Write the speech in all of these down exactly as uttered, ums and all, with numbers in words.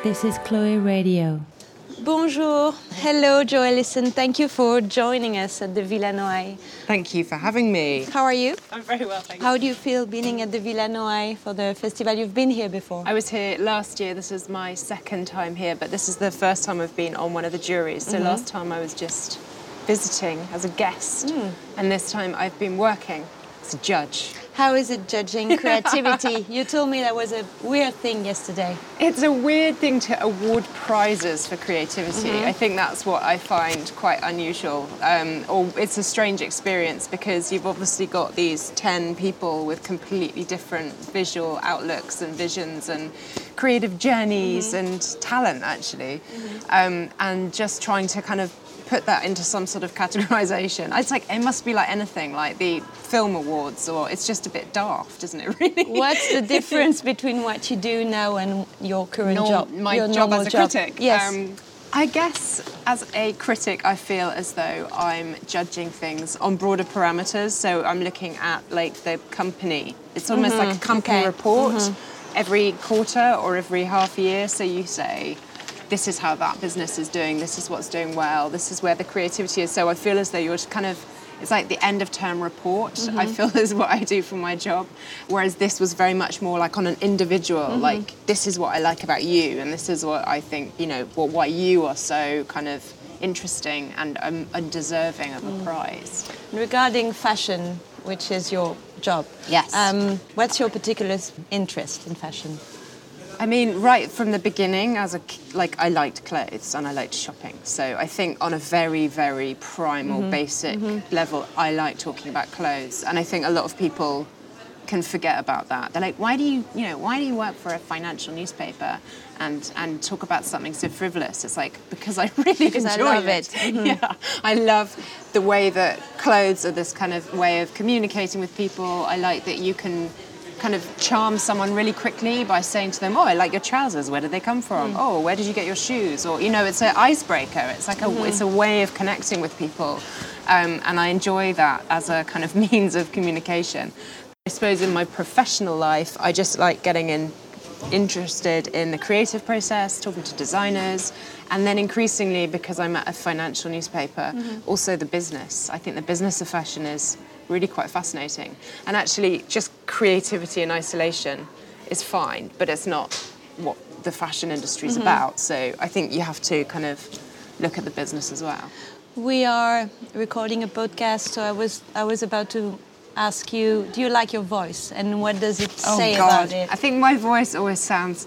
This is Chloe Radio. Bonjour. Hello, Jo Ellison. Thank you for joining us at the Villa Noailles. Thank you for having me. How are you? I'm very well, thank you. How do you feel being at the Villa Noailles for the festival? You've been here before. I was here last year. This is my second time here, but this is the first time I've been on one of the juries. So mm-hmm. last time I was just visiting as a guest, mm. and this time I've been working as a judge. How is it judging creativity? You told me that was a weird thing yesterday. It's a weird thing to award prizes for creativity. Mm-hmm. I think that's what I find quite unusual. Um, or it's a strange experience because you've obviously got these ten people with completely different visual outlooks and visions and creative journeys mm-hmm. and talent, actually. Mm-hmm. Um, and just trying to kind of put that into some sort of categorization. It's like, it must be like anything, like the film awards, or it's just a bit daft, isn't it, really? What's the difference between what you do now and your current Norm, job? My your job as a job. critic? Yes. Um, I guess as a critic, I feel as though I'm judging things on broader parameters. So I'm looking at like the company. It's almost mm-hmm. like a company okay. report mm-hmm. every quarter or every half year. So you say, this is how that business is doing, this is what's doing well, this is where the creativity is. So I feel as though you're kind of, it's like the end of term report, mm-hmm. I feel is what I do for my job. Whereas this was very much more like on an individual, mm-hmm. like this is what I like about you, and this is what I think, you know, what, why you are so kind of interesting and, um, and deserving of a mm. prize. Regarding fashion, which is your job, yes. Um, what's your particular interest in fashion? I mean, right from the beginning, as a like, I liked clothes and I liked shopping. So I think on a very, very primal, mm-hmm. basic mm-hmm. level, I like talking about clothes. And I think a lot of people can forget about that. They're like, why do you, you know, why do you work for a financial newspaper and and talk about something so frivolous? It's like, because I really because enjoy I love it. it. Mm-hmm. Yeah, I love the way that clothes are this kind of way of communicating with people. I like that you can kind of charm someone really quickly by saying to them, oh, I like your trousers, where did they come from? Mm. Oh, where did you get your shoes? Or, you know, it's an icebreaker. It's like a, mm-hmm. it's a way of connecting with people. Um, and I enjoy that as a kind of means of communication. I suppose in my professional life, I just like getting in, interested in the creative process, talking to designers, and then increasingly, because I'm at a financial newspaper, mm-hmm. also the business. I think the business of fashion is really quite fascinating. And actually, just creativity in isolation is fine, but it's not what the fashion industry is mm-hmm. about. So I think you have to kind of look at the business as well. We are recording a podcast, so I was I was about to ask you, do you like your voice? And what does it oh say God. about it? I think my voice always sounds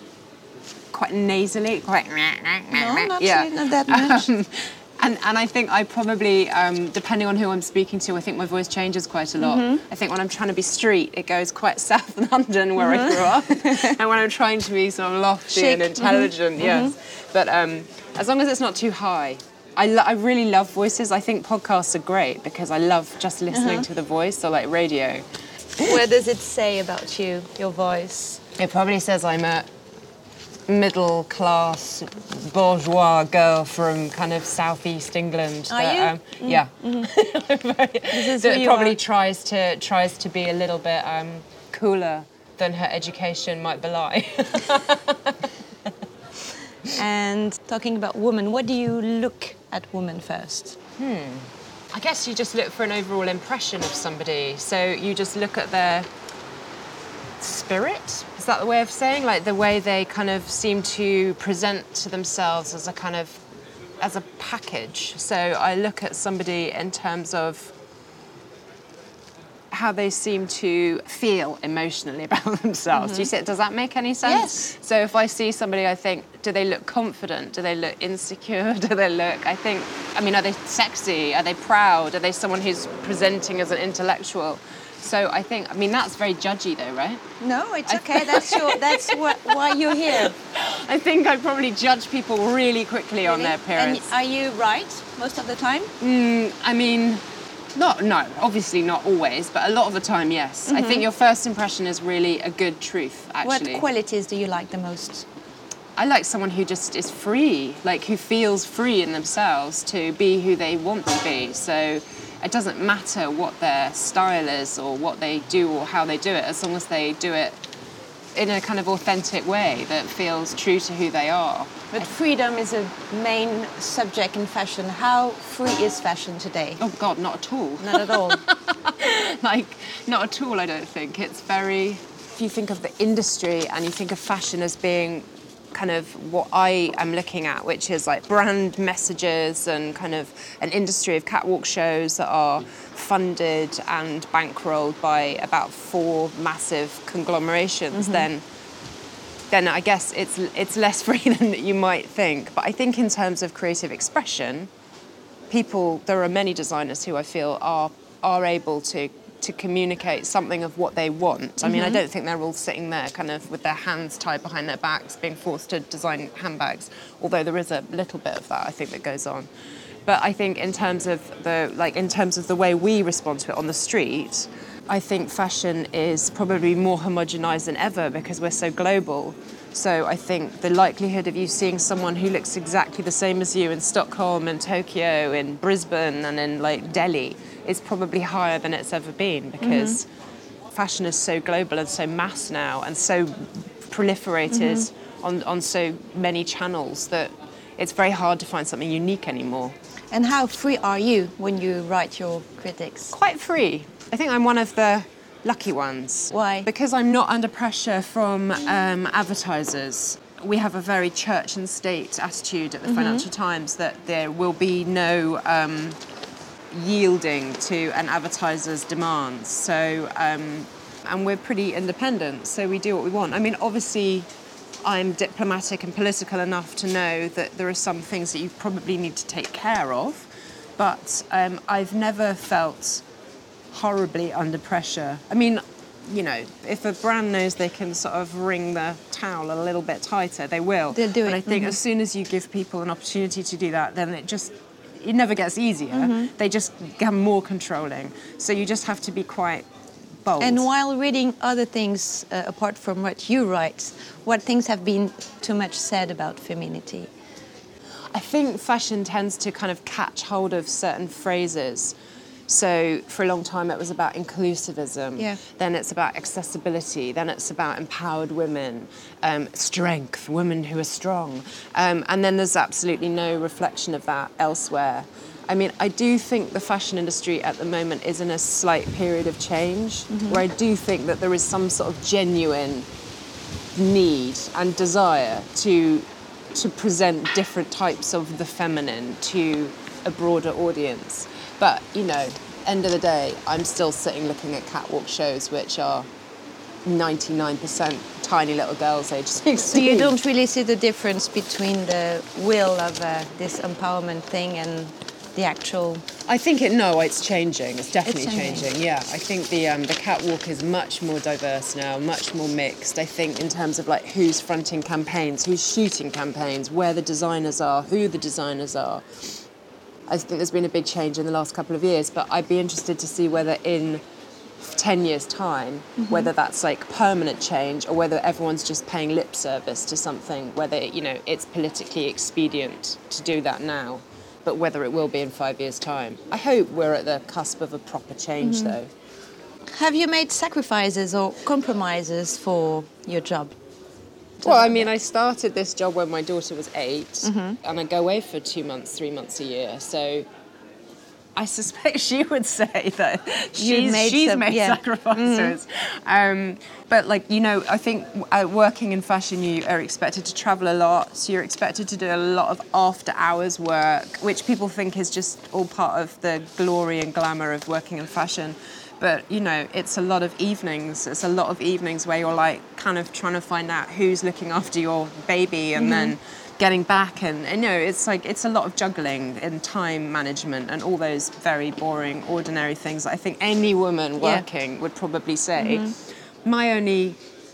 quite nasally, quite... No, not, yeah. really, not that much. Um, And, and I think I probably, um, depending on who I'm speaking to, I think my voice changes quite a lot. Mm-hmm. I think when I'm trying to be street, it goes quite South London, where mm-hmm. I grew up. And when I'm trying to be sort of lofty Chic. and intelligent, mm-hmm. yes. Mm-hmm. But um, as long as it's not too high. I, lo- I really love voices. I think podcasts are great because I love just listening uh-huh. to the voice, or like radio. What does it say about you, your voice? It probably says I'm a middle-class bourgeois girl from kind of southeast England. Are that, you? Um, mm. Yeah. Mm-hmm. This is that who you probably are. tries to tries to be a little bit um, cooler than her education might belie. And talking about women, what do you look at women first? Hmm. I guess you just look for an overall impression of somebody. So you just look at their spirit. Is that the way of saying? Like the way they kind of seem to present to themselves as a kind of, as a package. So I look at somebody in terms of how they seem to feel emotionally about themselves. Mm-hmm. Do you see, does that make any sense? Yes. So if I see somebody, I think, do they look confident? Do they look insecure? Do they look, I think, I mean, are they sexy? Are they proud? Are they someone who's presenting as an intellectual? So I think, I mean, that's very judgy though, right? No, it's okay. That's your, that's what, why you're here. I think I probably judge people really quickly Really? on their appearance. And are you right most of the time? Mm, I mean, not, no, obviously not always, but a lot of the time, yes. Mm-hmm. I think your first impression is really a good truth, actually. What qualities do you like the most? I like someone who just is free, like who feels free in themselves to be who they want to be. So it doesn't matter what their style is or what they do or how they do it, as long as they do it in a kind of authentic way that feels true to who they are. But freedom is a main subject in fashion. How free is fashion today? Oh God, not at all. Not at all. Like, not at all, I don't think. It's very... If you think of the industry and you think of fashion as being kind of what I am looking at, which is like brand messages and kind of an industry of catwalk shows that are funded and bankrolled by about four massive conglomerations, mm-hmm. then then I guess it's it's less free than you might think. But I think in terms of creative expression, people, there are many designers who I feel are are able to to communicate something of what they want. Mm-hmm. I mean, I don't think they're all sitting there kind of with their hands tied behind their backs being forced to design handbags, although there is a little bit of that, I think, that goes on. But I think in terms of the like in terms of the way we respond to it on the street, I think fashion is probably more homogenized than ever because we're so global. So I think the likelihood of you seeing someone who looks exactly the same as you in Stockholm and Tokyo, in Brisbane and in like Delhi is probably higher than it's ever been because mm-hmm. fashion is so global and so mass now and so proliferated mm-hmm. on, on so many channels that it's very hard to find something unique anymore. And how free are you when you write your critics? Quite free. I think I'm one of the lucky ones. Why? Because I'm not under pressure from um, advertisers. We have a very church and state attitude at the mm-hmm. Financial Times that there will be no um, yielding to an advertiser's demands. So, um, and we're pretty independent, so we do what we want. I mean, obviously, I'm diplomatic and political enough to know that there are some things that you probably need to take care of, but um, I've never felt horribly under pressure. I mean, you know, if a brand knows they can sort of wring the towel a little bit tighter, they will. They'll do it. And I think mm-hmm. as soon as you give people an opportunity to do that, then it just, it never gets easier. Mm-hmm. They just become more controlling. So you just have to be quite bold. And while reading other things, uh, apart from what you write, what things have been too much said about femininity? I think fashion tends to kind of catch hold of certain phrases. So for a long time it was about inclusivism, yeah. Then it's about accessibility, then it's about empowered women, um, strength, women who are strong. Um, and then there's absolutely no reflection of that elsewhere. I mean, I do think the fashion industry at the moment is in a slight period of change, mm-hmm. where I do think that there is some sort of genuine need and desire to to present different types of the feminine to a broader audience. But, you know, end of the day, I'm still sitting looking at catwalk shows which are ninety-nine percent tiny little girls aged sixteen. So you don't really see the difference between the will of uh, this empowerment thing and the actual... I think it, no, it's changing. It's definitely it's changing. changing, yeah. I think the um, the catwalk is much more diverse now, much more mixed. I think in terms of like who's fronting campaigns, who's shooting campaigns, where the designers are, who the designers are. I think there's been a big change in the last couple of years, but I'd be interested to see whether in ten years' time, mm-hmm. whether that's like permanent change or whether everyone's just paying lip service to something, whether, you know, it's politically expedient to do that now, but whether it will be in five years' time. I hope we're at the cusp of a proper change, mm-hmm. though. Have you made sacrifices or compromises for your job? Well, I mean, I started this job when my daughter was eight, mm-hmm. and I go away for two months, three months a year. So I suspect she would say that she's made, she's some, made yeah. sacrifices. Mm-hmm. Um, but, like, you know, I think uh, working in fashion, you are expected to travel a lot. So you're expected to do a lot of after-hours work, which people think is just all part of the glory and glamour of working in fashion. But, you know, it's a lot of evenings. It's a lot of evenings where you're, like, kind of trying to find out who's looking after your baby and mm-hmm. then getting back. And, and, you know, it's, like, it's a lot of juggling and time management and all those very boring, ordinary things that I think any woman working yeah. would probably say. Mm-hmm. My only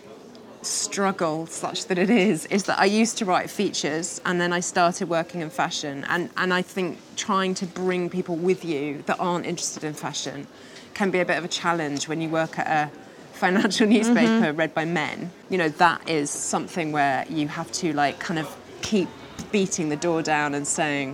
struggle, such that it is, is that I used to write features and then I started working in fashion. And, and I think trying to bring people with you that aren't interested in fashion can be a bit of a challenge when you work at a financial newspaper mm-hmm. read by men. You know, that is something where you have to, like, kind of keep beating the door down and saying,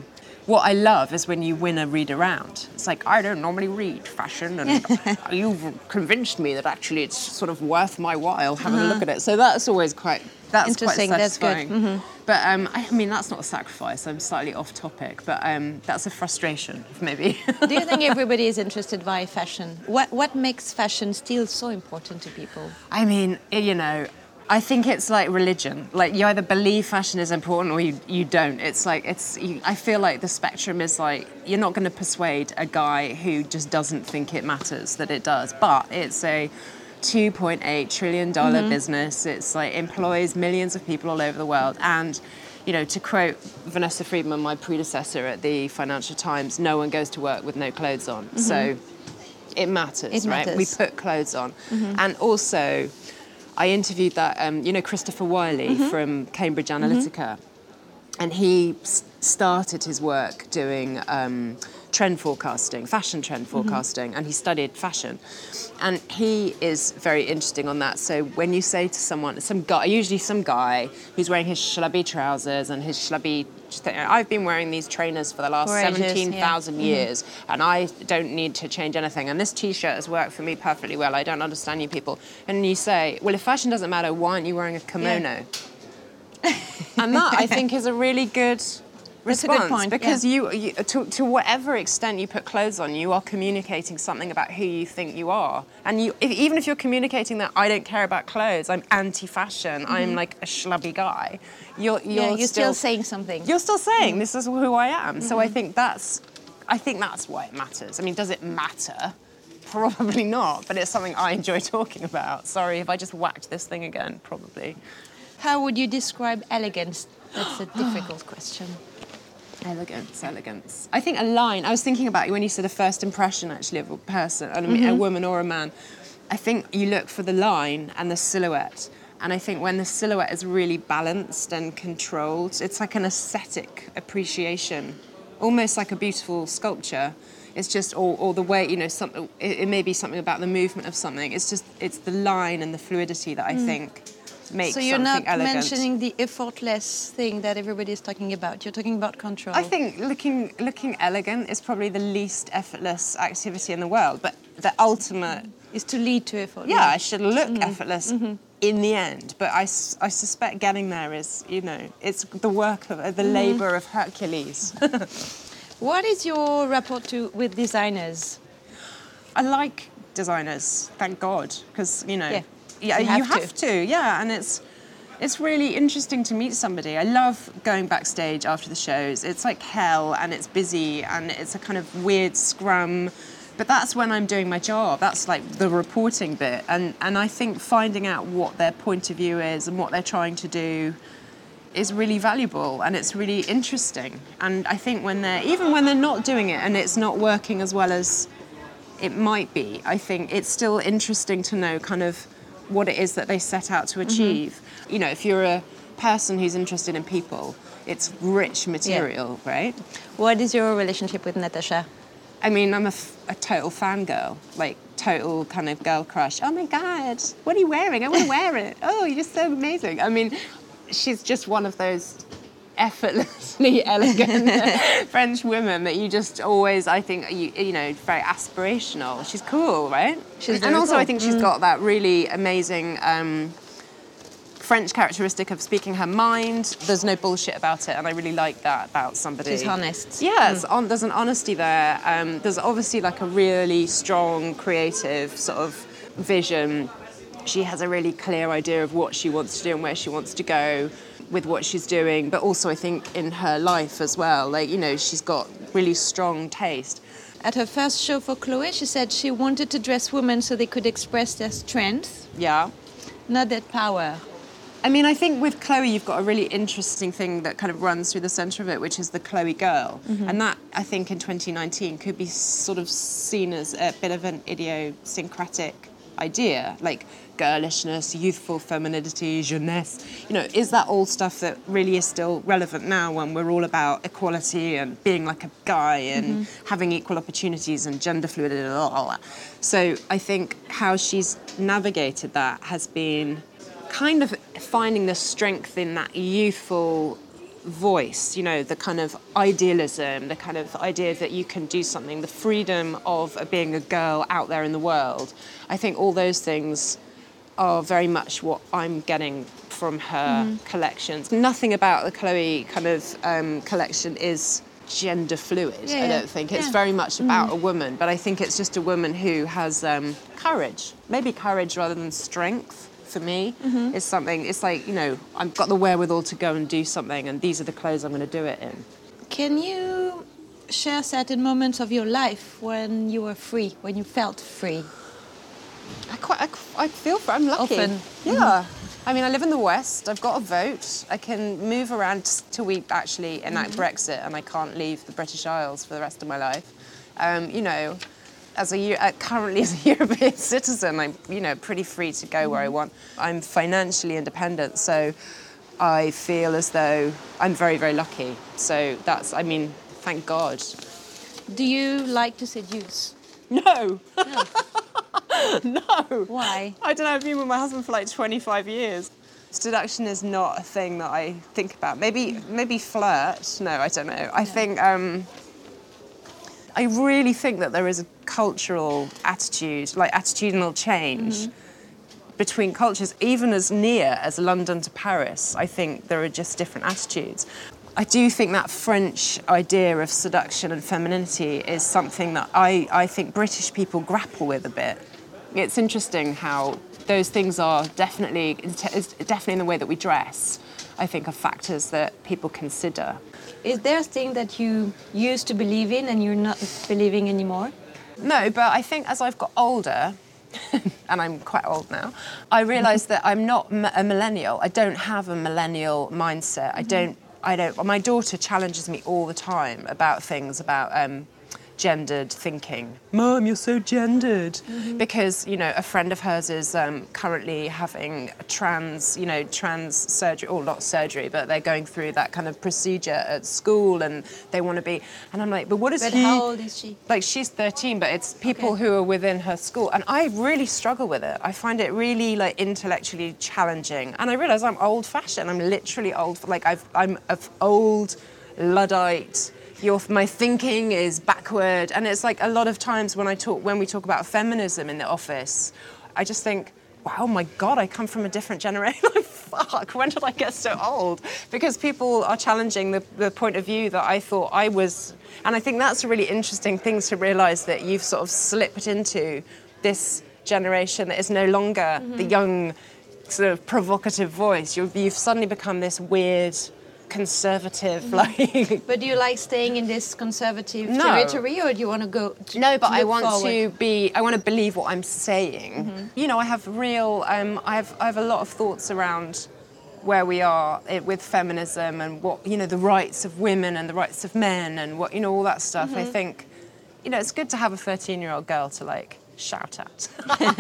what I love is when you win a read around. It's like, I don't normally read fashion, and you've convinced me that actually it's sort of worth my while having uh-huh. a look at it. So that's always quite, that's interesting. Quite That's good. Mm-hmm. But um, I mean, that's not a sacrifice. I'm slightly off topic, but um, that's a frustration, maybe. Do you think everybody is interested by fashion? What what makes fashion still so important to people? I mean, you know, I think it's like religion. Like, you either believe fashion is important or you, you don't. It's like, it's. You, I feel like the spectrum is like, you're not going to persuade a guy who just doesn't think it matters that it does. But it's a two point eight trillion dollars mm-hmm. business. It's like employs millions of people all over the world. And, you know, to quote Vanessa Friedman, my predecessor at the Financial Times, no one goes to work with no clothes on. Mm-hmm. So it matters, it right? Matters. We put clothes on. Mm-hmm. And also, I interviewed that, um, you know, Christopher Wiley mm-hmm. from Cambridge Analytica. Mm-hmm. And he s- started his work doing um, trend forecasting, fashion trend forecasting, mm-hmm. and he studied fashion. And he is very interesting on that. So when you say to someone, some guy, usually some guy who's wearing his schlubby trousers and his schlubby, I've been wearing these trainers for the last for seventeen thousand yeah. years, mm-hmm. and I don't need to change anything. And this T-shirt has worked for me perfectly well. I don't understand you people. And you say, well, if fashion doesn't matter, why aren't you wearing a kimono? Yeah. And that, I think, is a really good response. That's a good point, because yeah. you, you to, to whatever extent you put clothes on, you are communicating something about who you think you are. And you, if, even if you're communicating that I don't care about clothes, I'm anti-fashion, mm-hmm. I'm like a schlubby guy, you're, you're, yeah, you're still, still saying something. You're still saying, mm-hmm. this is who I am. Mm-hmm. So I think that's, I think that's why it matters. I mean, does it matter? Probably not, but it's something I enjoy talking about. Sorry if I just whacked this thing again, probably. How would you describe elegance? That's a difficult question. Elegance, elegance. I think a line, I was thinking about when you said a first impression, actually, of a person, I mean, mm-hmm. a woman or a man. I think you look for the line and the silhouette. And I think when the silhouette is really balanced and controlled, it's like an aesthetic appreciation, almost like a beautiful sculpture. It's just, or, or the way, you know, something. It, it may be something about the movement of something. It's just, it's the line and the fluidity that I mm. think makes so you're something not elegant. mentioning the effortless thing that everybody is talking about. You're talking about control. I think looking looking elegant is probably the least effortless activity in the world, but the ultimate is to lead to effort. Yeah, I should look mm-hmm. effortless mm-hmm. in the end, but I, I suspect getting there is, you know, it's the work of the mm-hmm. labour of Hercules. What is your rapport to with designers? I like designers, thank God, because you know. Yeah. Yeah, you have, you have to. to. Yeah, and it's it's really interesting to meet somebody. I love going backstage after the shows. It's like hell, and it's busy, and it's a kind of weird scrum. But that's when I'm doing my job. That's like the reporting bit, and and I think finding out what their point of view is and what they're trying to do is really valuable, and it's really interesting. And I think when they're even when they're not doing it and it's not working as well as it might be, I think it's still interesting to know kind of what it is that they set out to achieve. Mm-hmm. You know, if you're a person who's interested in people, it's rich material, yeah. right? What is your relationship with Natasha? I mean, I'm a, f- a total fangirl, like total kind of girl crush. Oh my God, what are you wearing? I want to wear it. Oh, you're just so amazing. I mean, she's just one of those effortlessly elegant French women that you just always, I think, you, you know, very aspirational. She's cool, right? She's and also cool. I think she's mm. got that really amazing um, French characteristic of speaking her mind. There's no bullshit about it, and I really like that about somebody. She's honest. Yeah, mm. on, there's an honesty there. Um, there's obviously like a really strong, creative sort of vision. She has a really clear idea of what she wants to do and where she wants to go with what she's doing, but also I think in her life as well. Like, you know, she's got really strong taste. At her first show for Chloé, she said she wanted to dress women so they could express their strength. Yeah. Not their power. I mean, I think with Chloe, you've got a really interesting thing that kind of runs through the centre of it, which is the Chloe girl. Mm-hmm. And that, I think, in twenty nineteen could be sort of seen as a bit of an idiosyncratic idea, like girlishness, youthful femininity, jeunesse. You know, is that all stuff that really is still relevant now when we're all about equality and being like a guy and mm-hmm. having equal opportunities and gender fluidity and all, all that? So I think how she's navigated that has been kind of finding the strength in that youthful voice, you know, the kind of idealism, the kind of idea that you can do something, the freedom of being a girl out there in the world. I think all those things are very much what I'm getting from her mm-hmm. collections. Nothing about the Chloe kind of um, collection is gender fluid, yeah, I don't think. It's yeah. very much about mm-hmm. a woman, but I think it's just a woman who has um, courage. Maybe courage rather than strength, for me, mm-hmm. is something, it's like, you know, I've got the wherewithal to go and do something, and these are the clothes I'm going to do it in. Can you share certain moments of your life when you were free, when you felt free? I quite, I, I feel for, I'm lucky. Often. Yeah. Mm-hmm. I mean, I live in the West, I've got a vote, I can move around till we actually enact mm-hmm. Brexit, and I can't leave the British Isles for the rest of my life. Um, you know, as a uh, currently as a European citizen, I'm, you know, pretty free to go mm-hmm. where I want. I'm financially independent, so I feel as though I'm very, very lucky. So that's, I mean, thank God. Do you like to seduce? No. No. No. Why? I don't know, I've been with my husband for like twenty-five years. Seduction is not a thing that I think about. Maybe maybe flirt. No, I don't know. I no. think, um, I really think that there is a cultural attitude, like attitudinal change mm-hmm. between cultures, even as near as London to Paris. I think there are just different attitudes. I do think that French idea of seduction and femininity is something that I, I think British people grapple with a bit. It's interesting how those things are definitely, definitely in the way that we dress, I think are factors that people consider. Is there a thing that you used to believe in and you're not believing anymore? No, but I think as I've got older, and I'm quite old now, I realised that I'm not a millennial. I don't have a millennial mindset. I don't I don't. My daughter challenges me all the time about things about um, gendered thinking. Mum, you're so gendered. Mm-hmm. Because, you know, a friend of hers is um, currently having a trans, you know, trans surgery, or not surgery, but they're going through that kind of procedure at school, and they want to be. And I'm like, but what is but he? How old is she? Like, she's thirteen, but it's people okay. who are within her school. And I really struggle with it. I find it really, like, intellectually challenging. And I realise I'm old-fashioned. I'm literally old. Like, I've, I'm of old, Luddite. Your, my thinking is backward, and it's like a lot of times when I talk, when we talk about feminism in the office, I just think, wow, my God, I come from a different generation. Like, fuck, when did I get so old? Because people are challenging the, the point of view that I thought I was, and I think that's a really interesting thing to realise, that you've sort of slipped into this generation that is no longer mm-hmm. the young, sort of provocative voice. You've, you've suddenly become this weird, conservative, mm-hmm. like. But do you like staying in this conservative no. territory, or do you want to go? To, no, but to I want forward? to be. I want to believe what I'm saying. Mm-hmm. You know, I have real. Um, I have. I have a lot of thoughts around where we are with feminism and what, you know, the rights of women and the rights of men and what, you know, all that stuff. Mm-hmm. I think, you know, it's good to have a thirteen-year-old girl to like shout at,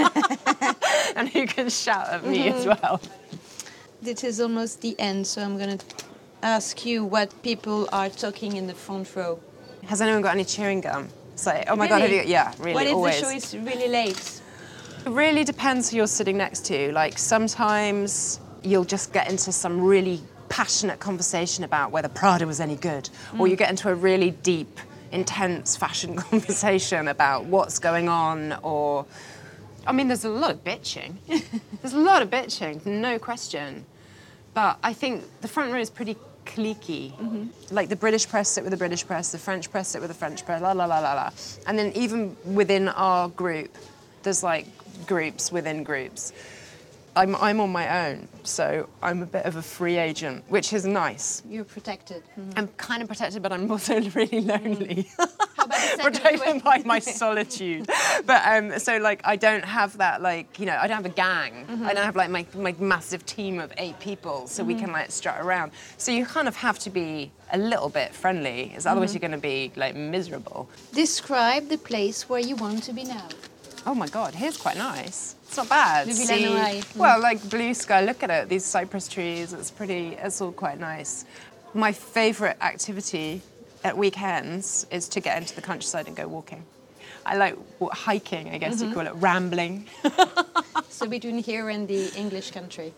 and who can shout at me mm-hmm. as well. This is almost the end, so I'm going to ask you what people are talking in the front row. Has anyone got any chewing gum? It's like, oh my really? God, have you? Yeah, really, what if always. the show is really late? It really depends who you're sitting next to. Like, sometimes you'll just get into some really passionate conversation about whether Prada was any good, mm. or you get into a really deep, intense fashion conversation about what's going on, or... I mean, there's a lot of bitching. There's a lot of bitching, no question. But I think the front row is pretty cliquey. Mm-hmm. Like, the British press sit with the British press, the French press sit with the French press, la la la la la. And then even within our group, there's like groups within groups. I'm, I'm on my own, so I'm a bit of a free agent, which is nice. You're protected. Mm-hmm. I'm kind of protected, but I'm also really lonely. Mm. How about the protected by my solitude. But um, so like I don't have that, like, you know, I don't have a gang. Mm-hmm. I don't have like my, my massive team of eight people, so mm-hmm. we can like strut around. So you kind of have to be a little bit friendly, because otherwise mm-hmm. you're going to be like miserable. Describe the place where you want to be now. Oh my God, here's quite nice. It's not bad. Le See, mm. well, like blue sky, look at it, these cypress trees, it's pretty, it's all quite nice. My favourite activity at weekends is to get into the countryside and go walking. I like w- hiking, I guess mm-hmm. you call it, rambling. So between here and the English country?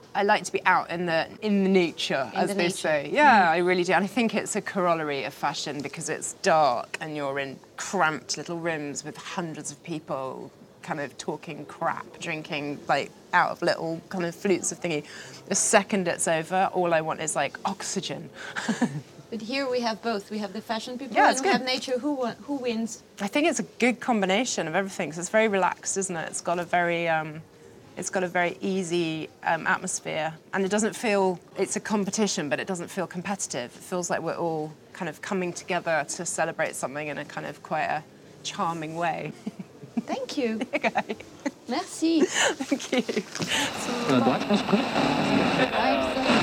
I like to be out in the in the nature, In as the they nature. say. Yeah, I really do. And I think it's a corollary of fashion because it's dark and you're in cramped little rooms with hundreds of people kind of talking crap, drinking like out of little kind of flutes of thingy. The second it's over, all I want is like oxygen. But here we have both. We have the fashion people Yeah, and it's we have good. nature. Who won, who wins? I think it's a good combination of everything. 'Cause it's very relaxed, isn't it? It's got a very, um, it's got a very easy um, atmosphere, and it doesn't feel. It's a competition, but it doesn't feel competitive. It feels like we're all kind of coming together to celebrate something in a kind of quite a charming way. Thank you. Okay. Merci. Thank you. Uh, Deutsch, was gut? Bye.